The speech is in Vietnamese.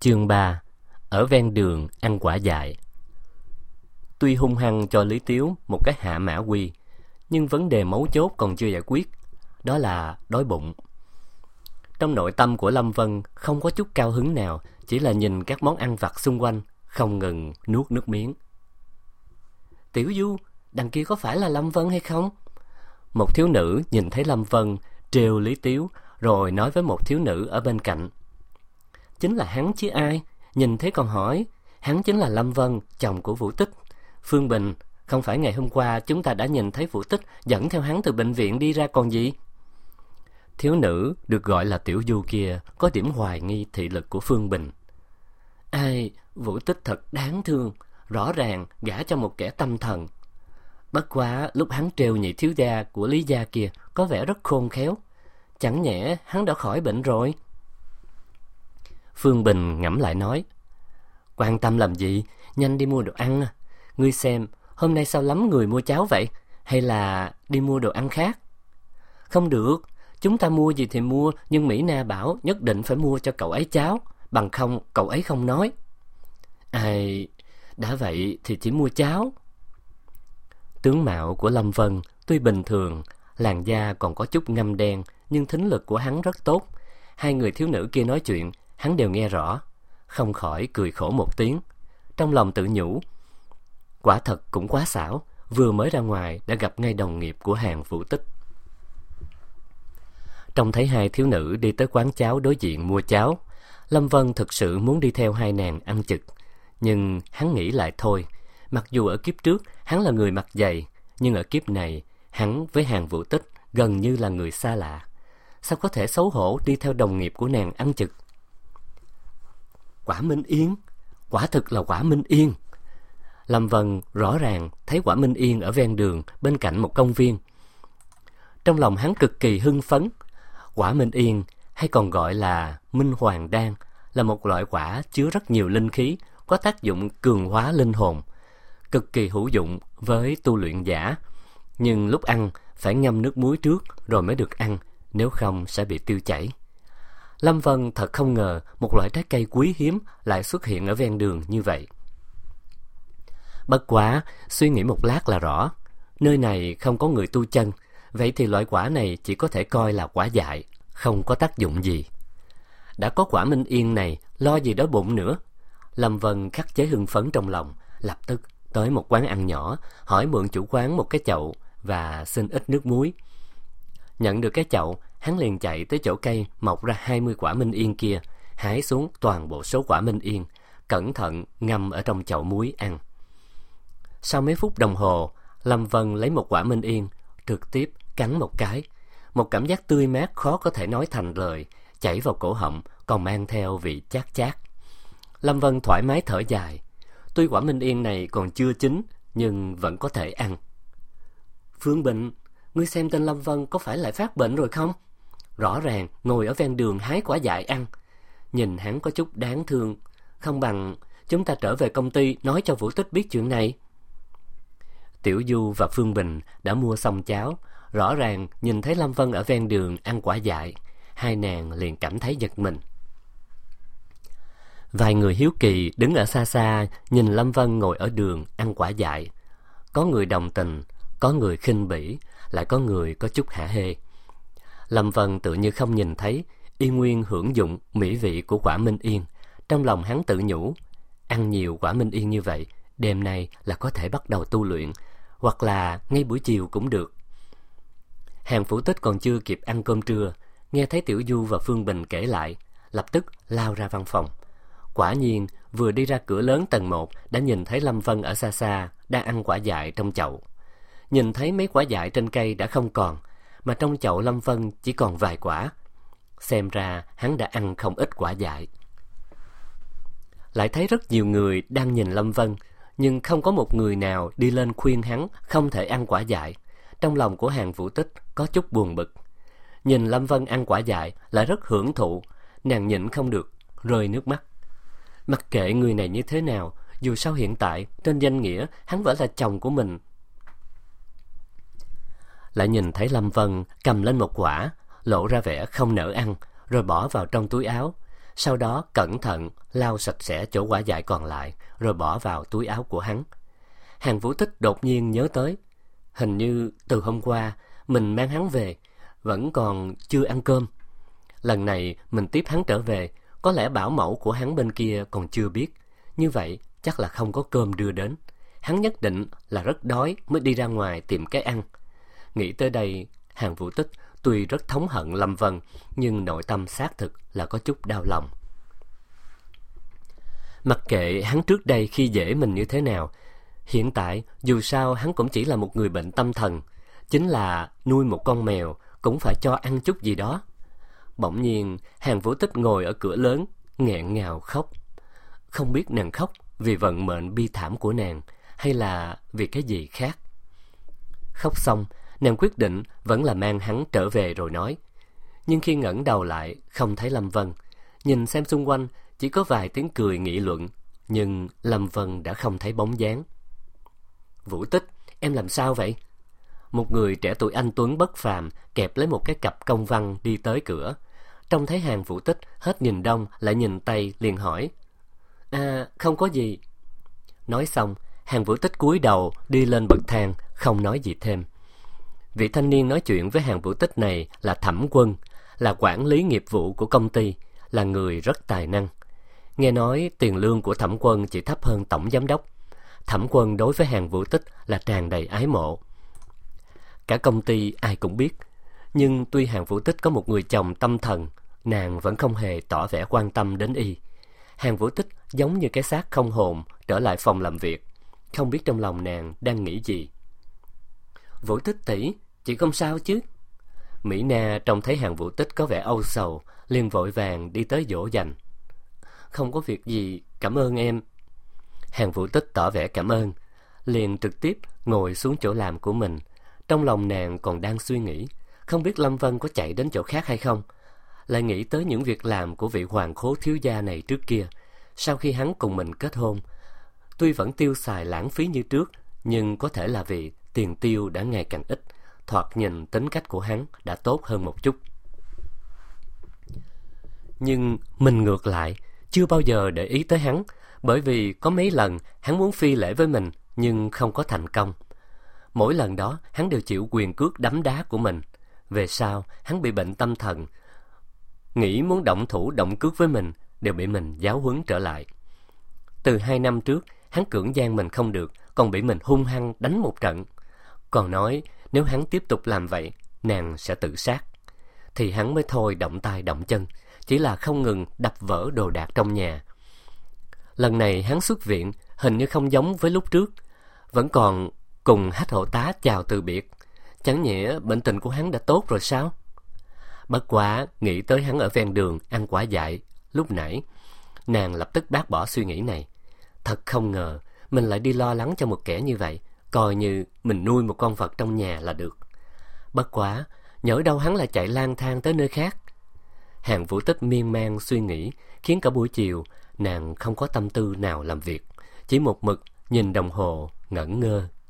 Chương 3. Ở ven đường ăn quả dại. Tuy hung hăng cho Lý Tiếu một cái hạ mã quy, nhưng vấn đề mấu chốt còn chưa giải quyết, đó là đói bụng. Trong nội tâm của Lâm Vân không có chút cao hứng nào, chỉ là nhìn các món ăn vặt xung quanh, không ngừng nuốt nước miếng. Tiểu Du, đằng kia có phải là Lâm Vân hay không? Một thiếu nữ nhìn thấy Lâm Vân trêu Lý Tiếu, rồi nói với một thiếu nữ ở bên cạnh: Chính là hắn chứ ai? Nhìn thấy còn hỏi. Hắn chính là Lâm Vân, chồng của Vũ Tích. Phương Bình, không phải ngày hôm qua chúng ta đã nhìn thấy Vũ Tích dẫn theo hắn từ bệnh viện đi ra còn gì? Thiếu nữ được gọi là Tiểu Du kia có điểm hoài nghi thị lực của Phương Bình. Ai, Vũ Tích thật đáng thương, rõ ràng gả cho một kẻ tâm thần. Bất quá lúc hắn trêu nhị thiếu gia của Lý gia kia có vẻ rất khôn khéo. Chẳng nhẽ hắn đã khỏi bệnh rồi? Phương Bình ngẫm lại nói: Quan tâm làm gì, nhanh đi mua đồ ăn. Ngươi xem, hôm nay sao lắm người mua cháo vậy? Hay là đi mua đồ ăn khác? Không được, chúng ta mua gì thì mua, nhưng Mỹ Na bảo nhất định phải mua cho cậu ấy cháo, bằng không cậu ấy không nói. Ai, đã vậy thì chỉ mua cháo. Tướng mạo của Lâm Vân tuy bình thường, làn da còn có chút ngăm đen, nhưng thính lực của hắn rất tốt. Hai người thiếu nữ kia nói chuyện, hắn đều nghe rõ, không khỏi cười khổ một tiếng. Trong lòng tự nhủ, quả thật cũng quá xảo, vừa mới ra ngoài đã gặp ngay đồng nghiệp của hàng Vũ Tích. Trông thấy hai thiếu nữ đi tới quán cháo đối diện mua cháo, Lâm Vân thực sự muốn đi theo hai nàng ăn chực, nhưng hắn nghĩ lại thôi. Mặc dù ở kiếp trước hắn là người mặt dày, nhưng ở kiếp này hắn với hàng Vũ Tích gần như là người xa lạ. Sao có thể xấu hổ đi theo đồng nghiệp của nàng ăn chực? Quả Minh Yên, quả thực là quả Minh Yên. Lâm Vân rõ ràng thấy quả Minh Yên ở ven đường bên cạnh một công viên. Trong lòng hắn cực kỳ hưng phấn. Quả Minh Yên, hay còn gọi là Minh Hoàng Đan, là một loại quả chứa rất nhiều linh khí, có tác dụng cường hóa linh hồn, cực kỳ hữu dụng với tu luyện giả. Nhưng lúc ăn phải ngâm nước muối trước rồi mới được ăn, nếu không sẽ bị tiêu chảy. Lâm Vân thật không ngờ một loại trái cây quý hiếm lại xuất hiện ở ven đường như vậy. Bất quá, suy nghĩ một lát là rõ, nơi này không có người tu chân, vậy thì loại quả này chỉ có thể coi là quả dại, không có tác dụng gì. Đã có quả Minh Yên này, lo gì đói bụng nữa. Lâm Vân khắc chế hưng phấn trong lòng, lập tức tới một quán ăn nhỏ, hỏi mượn chủ quán một cái chậu và xin ít nước muối. Nhận được cái chậu, hắn liền chạy tới chỗ cây mọc ra 20 quả Minh Yên kia, hái xuống toàn bộ số quả Minh Yên, cẩn thận ngâm ở trong chậu muối ăn. Sau mấy phút đồng hồ, Lâm Vân lấy một quả Minh Yên, trực tiếp cắn một cái. Một cảm giác tươi mát khó có thể nói thành lời, chảy vào cổ họng, còn mang theo vị chát chát. Lâm Vân thoải mái thở dài. Tuy quả Minh Yên này còn chưa chín, nhưng vẫn có thể ăn. Phương Bình, ngươi xem tên Lâm Vân có phải lại phát bệnh rồi không? Rõ ràng ngồi ở ven đường hái quả dại ăn. Nhìn hắn có chút đáng thương. Không bằng chúng ta trở về công ty nói cho Vũ Tích biết chuyện này. Tiểu Du và Phương Bình đã mua xong cháo, rõ ràng nhìn thấy Lâm Vân ở ven đường ăn quả dại, hai nàng liền cảm thấy giật mình. Vài người hiếu kỳ đứng ở xa xa nhìn Lâm Vân ngồi ở đường ăn quả dại. Có người đồng tình, có người khinh bỉ, lại có người có chút hả hê. Lâm Vân tự như không nhìn thấy, y nguyên hưởng dụng mỹ vị của quả Minh Yên. Trong lòng hắn tự nhủ, ăn nhiều quả Minh Yên như vậy, đêm nay là có thể bắt đầu tu luyện, hoặc là ngay buổi chiều cũng được. Hàng Vũ Tích còn chưa kịp ăn cơm trưa, nghe thấy Tiểu Du và Phương Bình kể lại, lập tức lao ra văn phòng. Quả nhiên, vừa đi ra cửa lớn tầng 1 đã nhìn thấy Lâm Vân ở xa xa đang ăn quả dại trong chậu. Nhìn thấy mấy quả dại trên cây đã không còn, mà trong chậu Lâm Vân chỉ còn vài quả. Xem ra hắn đã ăn không ít quả dại. Lại thấy rất nhiều người đang nhìn Lâm Vân, nhưng không có một người nào đi lên khuyên hắn không thể ăn quả dại. Trong lòng của hàng Vũ Tích có chút buồn bực. Nhìn Lâm Vân ăn quả dại lại rất hưởng thụ, nàng nhịn không được rơi nước mắt. Mặc kệ người này như thế nào, dù sao hiện tại trên danh nghĩa hắn vẫn là chồng của mình. Lại nhìn thấy Lâm Vân cầm lên một quả, lộ ra vẻ không nỡ ăn, rồi bỏ vào trong túi áo. Sau đó cẩn thận lau sạch sẽ chỗ quả dại còn lại, rồi bỏ vào túi áo của hắn. Hàn Vũ Tích đột nhiên nhớ tới, hình như từ hôm qua mình mang hắn về, vẫn còn chưa ăn cơm. Lần này mình tiếp hắn trở về, có lẽ bảo mẫu của hắn bên kia còn chưa biết. Như vậy chắc là không có cơm đưa đến. Hắn nhất định là rất đói mới đi ra ngoài tìm cái ăn. Nghĩ tới đây, Hàn Vũ Tích tuy rất thống hận Lâm Vân, nhưng nội tâm xác thực là có chút đau lòng. Mặc kệ hắn trước đây khi dễ mình như thế nào, hiện tại dù sao hắn cũng chỉ là một người bệnh tâm thần. Chính là nuôi một con mèo cũng phải cho ăn chút gì đó. Bỗng nhiên Hàn Vũ Tích ngồi ở cửa lớn, nghẹn ngào khóc. Không biết nàng khóc vì vận mệnh bi thảm của nàng, hay là vì cái gì khác. Khóc xong, nàng quyết định vẫn là mang hắn trở về rồi nói. Nhưng khi ngẩng đầu lại không thấy Lâm Vân. Nhìn xem xung quanh chỉ có vài tiếng cười nghị luận, nhưng Lâm Vân đã không thấy bóng dáng. Vũ Tích, em làm sao vậy? Một người trẻ tuổi anh tuấn bất phàm kẹp lấy một cái cặp công văn đi tới cửa. Trông thấy Hàn Vũ Tích hết nhìn đông lại nhìn tây, liền hỏi. Không có gì. Nói xong, Hàn Vũ Tích cúi đầu đi lên bậc thang, không nói gì thêm. Vị thanh niên nói chuyện với Hàn Vũ Tích này là Thẩm Quân, là quản lý nghiệp vụ của công ty, là người rất tài năng. Nghe nói tiền lương của Thẩm Quân chỉ thấp hơn tổng giám đốc. Thẩm Quân đối với Hàn Vũ Tích là tràn đầy ái mộ. Cả công ty ai cũng biết, nhưng tuy Hàn Vũ Tích có một người chồng tâm thần, nàng vẫn không hề tỏ vẻ quan tâm đến y. Hàn Vũ Tích giống như cái xác không hồn trở lại phòng làm việc, không biết trong lòng nàng đang nghĩ gì. Vũ Tích tỷ, chị không sao chứ? Mỹ Na trông thấy Hàn Vũ Tích có vẻ âu sầu, liền vội vàng đi tới dỗ dành. Không có việc gì, cảm ơn em. Hàn Vũ Tích tỏ vẻ cảm ơn, liền trực tiếp ngồi xuống chỗ làm của mình. Trong lòng nàng còn đang suy nghĩ, không biết Lâm Vân có chạy đến chỗ khác hay không. Lại nghĩ tới những việc làm của vị hoàng khố thiếu gia này trước kia. Sau khi hắn cùng mình kết hôn, tuy vẫn tiêu xài lãng phí như trước, nhưng có thể là vì tiền tiêu đã ngày càng ít, thoạt nhìn tính cách của hắn đã tốt hơn một chút. Nhưng mình ngược lại, chưa bao giờ để ý tới hắn, bởi vì có mấy lần hắn muốn phi lễ với mình, nhưng không có thành công. Mỗi lần đó hắn đều chịu quyền cước đấm đá của mình. Về sau hắn bị bệnh tâm thần, nghĩ muốn động thủ động cước với mình đều bị mình giáo huấn trở lại. Từ 2 năm trước hắn cưỡng gian mình không được, còn bị mình hung hăng đánh một trận. Còn nói nếu hắn tiếp tục làm vậy, nàng sẽ tự sát. Thì hắn mới thôi động tay động chân, chỉ là không ngừng đập vỡ đồ đạc trong nhà. Lần này hắn xuất viện hình như không giống với lúc trước, vẫn còn cùng Hách hộ tá chào từ biệt. Chẳng nhẽ bệnh tình của hắn đã tốt rồi sao? Bất quá nghĩ tới hắn ở ven đường ăn quả dại lúc nãy, nàng lập tức bác bỏ suy nghĩ này. Thật không ngờ mình lại đi lo lắng cho một kẻ như vậy, coi như mình nuôi một con vật trong nhà là được. Bất quá nhỡ đâu hắn lại chạy lang thang tới nơi khác. Hàn Vũ Tích miên man suy nghĩ, khiến cả buổi chiều nàng không có tâm tư nào làm việc, chỉ một mực nhìn đồng hồ ngẩn ngơ.